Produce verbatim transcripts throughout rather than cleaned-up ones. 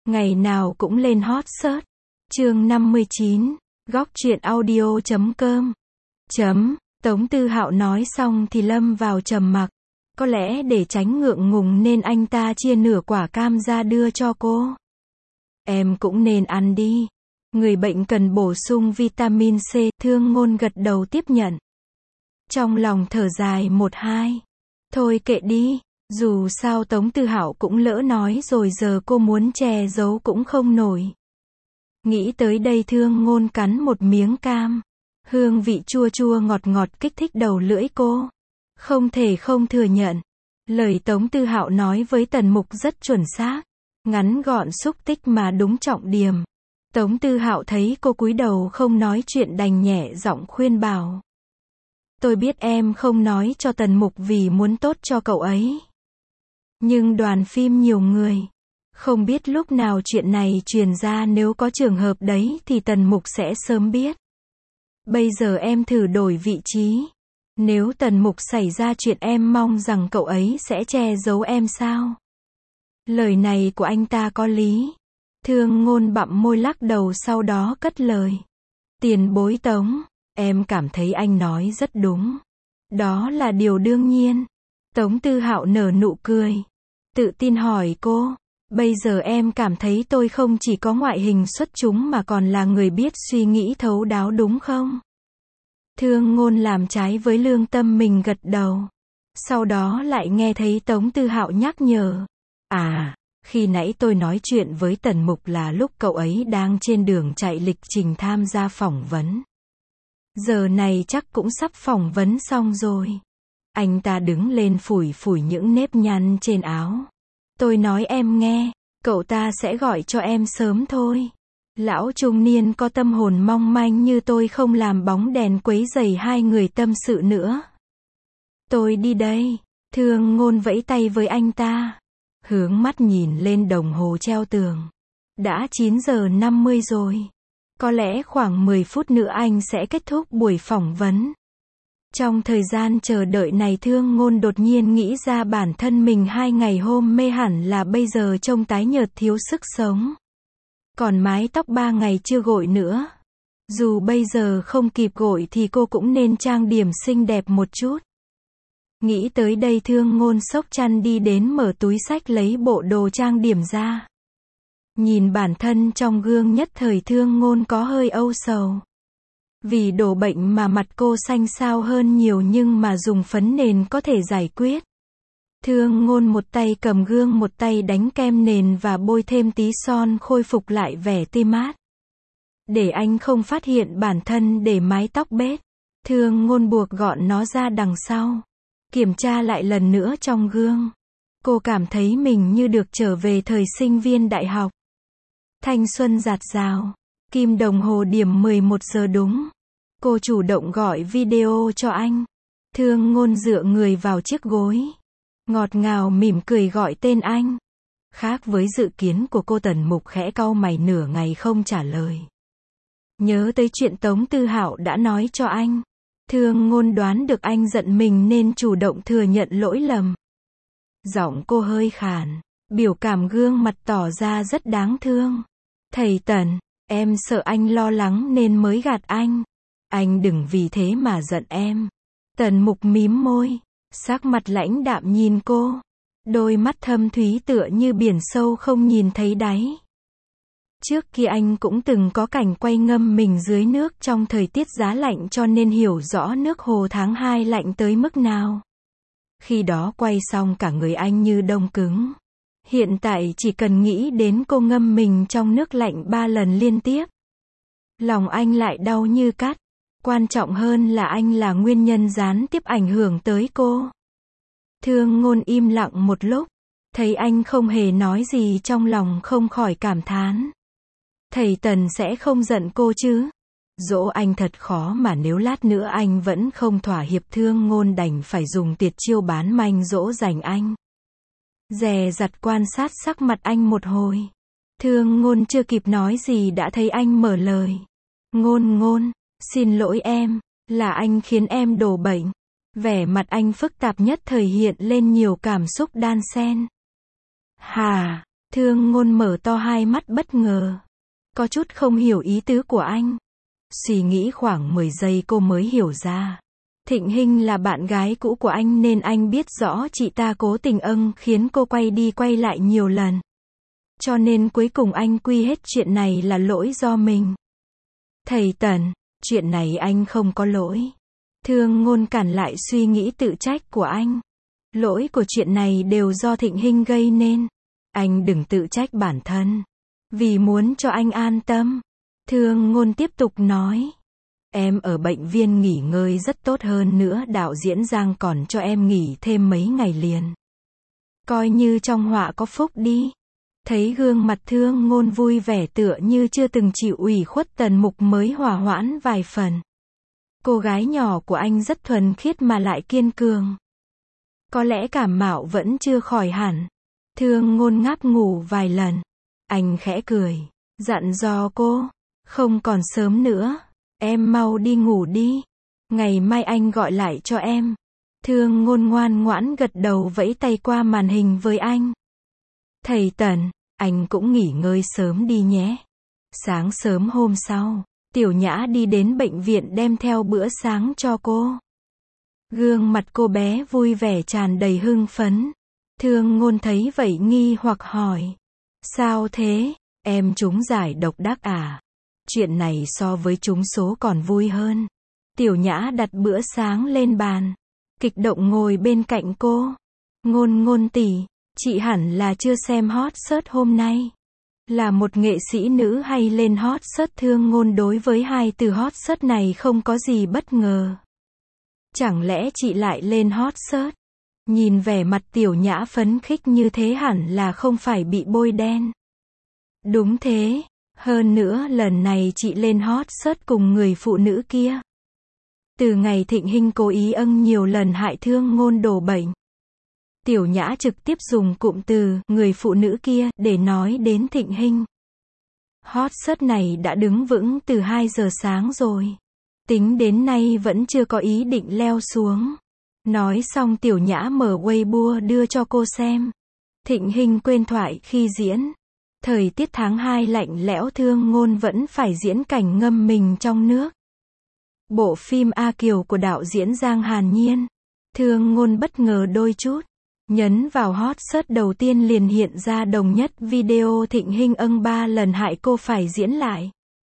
Ngày nào cũng lên hot search. Chương năm mươi chín, góc truyện audio chấm com. Chấm, Tống Tư Hạo nói xong thì lâm vào trầm mặc. Có lẽ để tránh ngượng ngùng nên anh ta chia nửa quả cam ra đưa cho cô. Em cũng nên ăn đi. Người bệnh cần bổ sung vitamin C, Thương Ngôn gật đầu tiếp nhận. Trong lòng thở dài một hai. Thôi kệ đi, dù sao Tống Tư Hạo cũng lỡ nói rồi, giờ cô muốn che giấu cũng không nổi. Nghĩ tới đây Thương Ngôn cắn một miếng cam. Hương vị chua chua ngọt ngọt kích thích đầu lưỡi cô. Không thể không thừa nhận. Lời Tống Tư Hạo nói với Tần Mục rất chuẩn xác. Ngắn gọn xúc tích mà đúng trọng điểm. Tống Tư Hạo thấy cô cúi đầu không nói chuyện đành nhẹ giọng khuyên bảo. Tôi biết em không nói cho Tần Mục vì muốn tốt cho cậu ấy. Nhưng đoàn phim nhiều người. Không biết lúc nào chuyện này truyền ra, nếu có trường hợp đấy thì Tần Mục sẽ sớm biết. Bây giờ em thử đổi vị trí. Nếu Tần Mục xảy ra chuyện em mong rằng cậu ấy sẽ che giấu em sao? Lời này của anh ta có lý. Thương Ngôn bặm môi lắc đầu sau đó cất lời. Tiền bối Tống, em cảm thấy anh nói rất đúng. Đó là điều đương nhiên. Tống Tư Hạo nở nụ cười. Tự tin hỏi cô. Bây giờ em cảm thấy tôi không chỉ có ngoại hình xuất chúng mà còn là người biết suy nghĩ thấu đáo đúng không? Thương Ngôn làm trái với lương tâm mình gật đầu. Sau đó lại nghe thấy Tống Tư Hạo nhắc nhở. À, khi nãy tôi nói chuyện với Tần Mục là lúc cậu ấy đang trên đường chạy lịch trình tham gia phỏng vấn. Giờ này chắc cũng sắp phỏng vấn xong rồi. Anh ta đứng lên phủi phủi những nếp nhăn trên áo. Tôi nói em nghe, cậu ta sẽ gọi cho em sớm thôi. Lão trung niên có tâm hồn mong manh như tôi không làm bóng đèn quấy rầy hai người tâm sự nữa. Tôi đi đây. Thương Ngôn vẫy tay với anh ta. Hướng mắt nhìn lên đồng hồ treo tường. Đã chín giờ năm mươi rồi. Có lẽ khoảng mười phút nữa anh sẽ kết thúc buổi phỏng vấn. Trong thời gian chờ đợi này Thương Ngôn đột nhiên nghĩ ra bản thân mình hai ngày hôm mê hẳn là bây giờ trông tái nhợt thiếu sức sống. Còn mái tóc ba ngày chưa gội nữa. Dù bây giờ không kịp gội thì cô cũng nên trang điểm xinh đẹp một chút. Nghĩ tới đây Thương Ngôn xốc chăn đi đến mở túi xách lấy bộ đồ trang điểm ra. Nhìn bản thân trong gương nhất thời Thương Ngôn có hơi âu sầu. Vì đổ bệnh mà mặt cô xanh xao hơn nhiều, nhưng mà dùng phấn nền có thể giải quyết. Thương Ngôn một tay cầm gương một tay đánh kem nền và bôi thêm tí son khôi phục lại vẻ tươi mát. Để anh không phát hiện bản thân để mái tóc bết, Thương Ngôn buộc gọn nó ra đằng sau. Kiểm tra lại lần nữa trong gương. Cô cảm thấy mình như được trở về thời sinh viên đại học. Thanh xuân dạt dào. Kim đồng hồ điểm mười một giờ đúng. Cô chủ động gọi video cho anh. Thương Ngôn dựa người vào chiếc gối. Ngọt ngào mỉm cười gọi tên anh. Khác với dự kiến của cô, Tần Mục khẽ cau mày nửa ngày không trả lời. Nhớ tới chuyện Tống Tư Hạo đã nói cho anh. Thương Ngôn đoán được anh giận mình nên chủ động thừa nhận lỗi lầm. Giọng cô hơi khàn. Biểu cảm gương mặt tỏ ra rất đáng thương. Thầy Tần, em sợ anh lo lắng nên mới gạt anh. Anh đừng vì thế mà giận em. Tần Mục mím môi. Sắc mặt lãnh đạm nhìn cô. Đôi mắt thâm thúy tựa như biển sâu không nhìn thấy đáy. Trước kia anh cũng từng có cảnh quay ngâm mình dưới nước trong thời tiết giá lạnh cho nên hiểu rõ nước hồ tháng hai lạnh tới mức nào. Khi đó quay xong cả người anh như đông cứng. Hiện tại chỉ cần nghĩ đến cô ngâm mình trong nước lạnh ba lần liên tiếp. Lòng anh lại đau như cắt. Quan trọng hơn là anh là nguyên nhân gián tiếp ảnh hưởng tới cô. Thương Ngôn im lặng một lúc. Thấy anh không hề nói gì trong lòng không khỏi cảm thán. Thầy Tần sẽ không giận cô chứ? Dỗ anh thật khó mà nếu lát nữa anh vẫn không thỏa hiệp. Thương Ngôn đành phải dùng tuyệt chiêu bán manh dỗ dành anh. Dè dặt quan sát sắc mặt anh một hồi. Thương Ngôn chưa kịp nói gì đã thấy anh mở lời. Ngôn Ngôn, xin lỗi em, là anh khiến em đổ bệnh. Vẻ mặt anh phức tạp nhất thời hiện lên nhiều cảm xúc đan xen. Hà, Thương Ngôn mở to hai mắt bất ngờ. Có chút không hiểu ý tứ của anh. Suy nghĩ khoảng mười giây cô mới hiểu ra. Thịnh Hinh là bạn gái cũ của anh nên anh biết rõ chị ta cố tình âng khiến cô quay đi quay lại nhiều lần. Cho nên cuối cùng anh quy hết chuyện này là lỗi do mình. Thầy Tần, chuyện này anh không có lỗi. Thương Ngôn cản lại suy nghĩ tự trách của anh. Lỗi của chuyện này đều do Thịnh Hinh gây nên. Anh đừng tự trách bản thân. Vì muốn cho anh an tâm. Thương Ngôn tiếp tục nói. Em ở bệnh viện nghỉ ngơi rất tốt, hơn nữa đạo diễn Giang còn cho em nghỉ thêm mấy ngày liền. Coi như trong họa có phúc đi. Thấy gương mặt Thương Ngôn vui vẻ tựa như chưa từng chịu ủy khuất, Tần Mục mới hòa hoãn vài phần. Cô gái nhỏ của anh rất thuần khiết mà lại kiên cường. Có lẽ cảm mạo vẫn chưa khỏi hẳn. Thương Ngôn ngáp ngủ vài lần. Anh khẽ cười, dặn dò cô, không còn sớm nữa, em mau đi ngủ đi. Ngày mai anh gọi lại cho em. Thương Ngôn ngoan ngoãn gật đầu vẫy tay qua màn hình với anh. Thầy Tần, anh cũng nghỉ ngơi sớm đi nhé. Sáng sớm hôm sau, Tiểu Nhã đi đến bệnh viện đem theo bữa sáng cho cô. Gương mặt cô bé vui vẻ tràn đầy hưng phấn. Thương Ngôn thấy vậy nghi hoặc hỏi. Sao thế, em trúng giải độc đắc à? Chuyện này so với trúng số còn vui hơn. Tiểu Nhã đặt bữa sáng lên bàn. Kích động ngồi bên cạnh cô. Ngôn Ngôn tỷ, chị hẳn là chưa xem hot search hôm nay. Là một nghệ sĩ nữ hay lên hot search? Thương Ngôn đối với hai từ hot search này không có gì bất ngờ. Chẳng lẽ chị lại lên hot search? Nhìn vẻ mặt Tiểu Nhã phấn khích như thế hẳn là không phải bị bôi đen. Đúng thế, hơn nữa lần này chị lên hot search cùng người phụ nữ kia. Từ ngày Thịnh Hinh cố ý âng nhiều lần hại Thương Ngôn đổ bệnh. Tiểu Nhã trực tiếp dùng cụm từ người phụ nữ kia để nói đến Thịnh Hinh. Hot search này đã đứng vững từ hai giờ sáng rồi. Tính đến nay vẫn chưa có ý định leo xuống. Nói xong Tiểu Nhã mở Weibo đưa cho cô xem. Thịnh Hinh quên thoại khi diễn. Thời tiết tháng hai lạnh lẽo, Thương Ngôn vẫn phải diễn cảnh ngâm mình trong nước. Bộ phim A Kiều của đạo diễn Giang Hàn Nhiên. Thương Ngôn bất ngờ đôi chút. Nhấn vào hot search đầu tiên liền hiện ra đồng nhất video Thịnh Hinh âng ba lần hại cô phải diễn lại.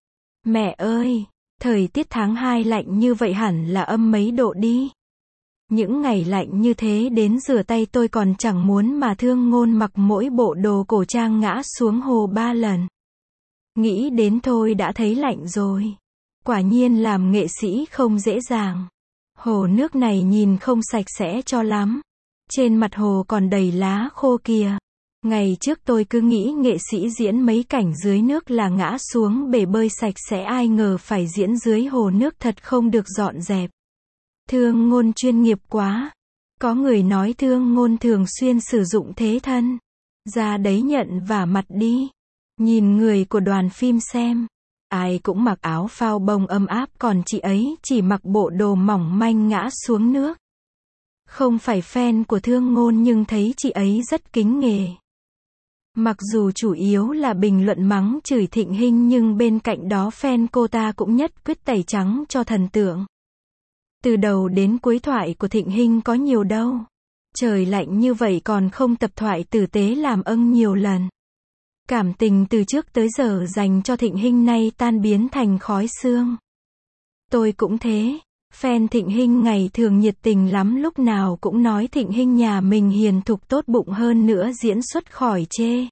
Mẹ ơi, thời tiết tháng hai lạnh như vậy hẳn là âm mấy độ đi. Những ngày lạnh như thế đến rửa tay tôi còn chẳng muốn, mà Thương Ngôn mặc mỗi bộ đồ cổ trang ngã xuống hồ ba lần. Nghĩ đến thôi đã thấy lạnh rồi. Quả nhiên làm nghệ sĩ không dễ dàng. Hồ nước này nhìn không sạch sẽ cho lắm. Trên mặt hồ còn đầy lá khô kìa. Ngày trước tôi cứ nghĩ nghệ sĩ diễn mấy cảnh dưới nước là ngã xuống bể bơi sạch sẽ, ai ngờ phải diễn dưới hồ nước thật không được dọn dẹp. Thương Ngôn chuyên nghiệp quá. Có người nói Thương Ngôn thường xuyên sử dụng thế thân. Ra đấy nhận vả mặt đi. Nhìn người của đoàn phim xem. Ai cũng mặc áo phao bông ấm áp, còn chị ấy chỉ mặc bộ đồ mỏng manh ngã xuống nước. Không phải fan của Thương Ngôn nhưng thấy chị ấy rất kính nghề. Mặc dù chủ yếu là bình luận mắng chửi Thịnh Hinh nhưng bên cạnh đó fan cô ta cũng nhất quyết tẩy trắng cho thần tượng. Từ đầu đến cuối thoại của Thịnh Hinh có nhiều đâu. Trời lạnh như vậy còn không tập thoại tử tế làm âng nhiều lần. Cảm tình từ trước tới giờ dành cho Thịnh Hinh nay tan biến thành khói sương. Tôi cũng thế. Fan Thịnh Hinh ngày thường nhiệt tình lắm, lúc nào cũng nói Thịnh Hinh nhà mình hiền thục tốt bụng, hơn nữa diễn xuất khỏi chê.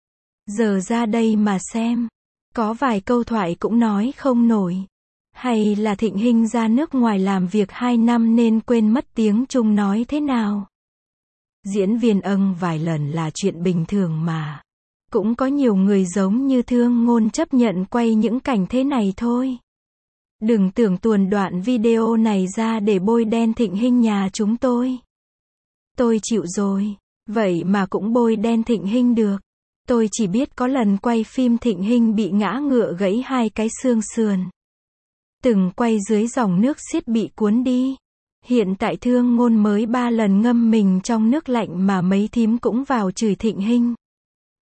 Giờ ra đây mà xem. Có vài câu thoại cũng nói không nổi. Hay là Thịnh Hinh ra nước ngoài làm việc hai năm nên quên mất tiếng Trung nói thế nào. Diễn viên âng vài lần là chuyện bình thường mà. Cũng có nhiều người giống như Thương Ngôn chấp nhận quay những cảnh thế này thôi. Đừng tưởng tuồn đoạn video này ra để bôi đen Thịnh Hinh nhà chúng tôi. Tôi chịu rồi. Vậy mà cũng bôi đen Thịnh Hinh được. Tôi chỉ biết có lần quay phim Thịnh Hinh bị ngã ngựa gãy hai cái xương sườn. Từng quay dưới dòng nước xiết bị cuốn đi. Hiện tại Thương Ngôn mới ba lần ngâm mình trong nước lạnh mà mấy thím cũng vào chửi Thịnh Hinh.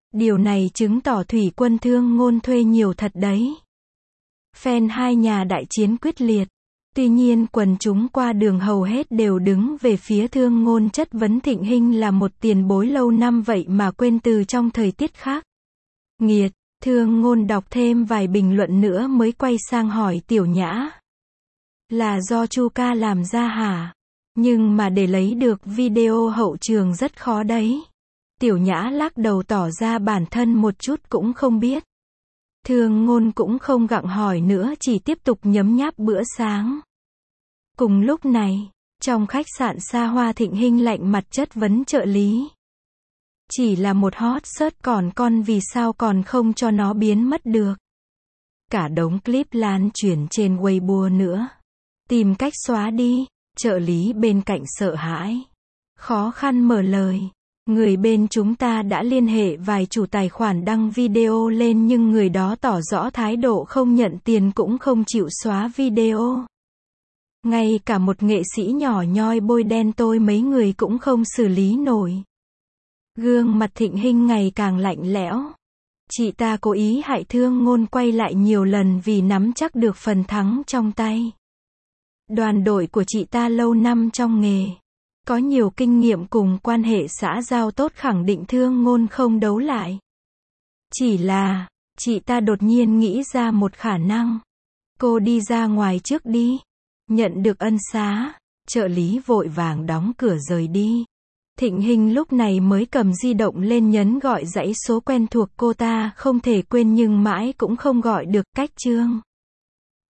Điều này chứng tỏ Thủy Quân Thương Ngôn thuê nhiều thật đấy. Fan hai nhà đại chiến quyết liệt. Tuy nhiên quần chúng qua đường hầu hết đều đứng về phía Thương Ngôn, chất vấn Thịnh Hinh là một tiền bối lâu năm vậy mà quên từ trong thời tiết khác. Nghiệt, Thương Ngôn đọc thêm vài bình luận nữa mới quay sang hỏi Tiểu Nhã. Là do Chu ca làm ra hả? Nhưng mà để lấy được video hậu trường rất khó đấy. Tiểu Nhã lắc đầu tỏ ra bản thân một chút cũng không biết. Thương Ngôn cũng không gặng hỏi nữa, chỉ tiếp tục nhấm nháp bữa sáng. Cùng lúc này, trong khách sạn xa hoa, Thịnh Hinh lạnh mặt chất vấn trợ lý. Chỉ là một hot search còn con vì sao còn không cho nó biến mất được. Cả đống clip lan truyền trên Weibo nữa. Tìm cách xóa đi, trợ lý bên cạnh sợ hãi. Khó khăn mở lời. Người bên chúng ta đã liên hệ vài chủ tài khoản đăng video lên nhưng người đó tỏ rõ thái độ không nhận tiền cũng không chịu xóa video. Ngay cả một nghệ sĩ nhỏ nhoi bôi đen tôi mấy người cũng không xử lý nổi. Gương mặt Thịnh Hinh ngày càng lạnh lẽo. Chị ta cố ý hại Thương Ngôn quay lại nhiều lần vì nắm chắc được phần thắng trong tay. Đoàn đội của chị ta lâu năm trong nghề, có nhiều kinh nghiệm cùng quan hệ xã giao tốt, khẳng định Thương Ngôn không đấu lại. Chỉ là, chị ta đột nhiên nghĩ ra một khả năng. Cô đi ra ngoài trước đi. Nhận được ân xá, trợ lý vội vàng đóng cửa rời đi. Thịnh Hinh lúc này mới cầm di động lên nhấn gọi dãy số quen thuộc cô ta không thể quên nhưng mãi cũng không gọi được. Cách chương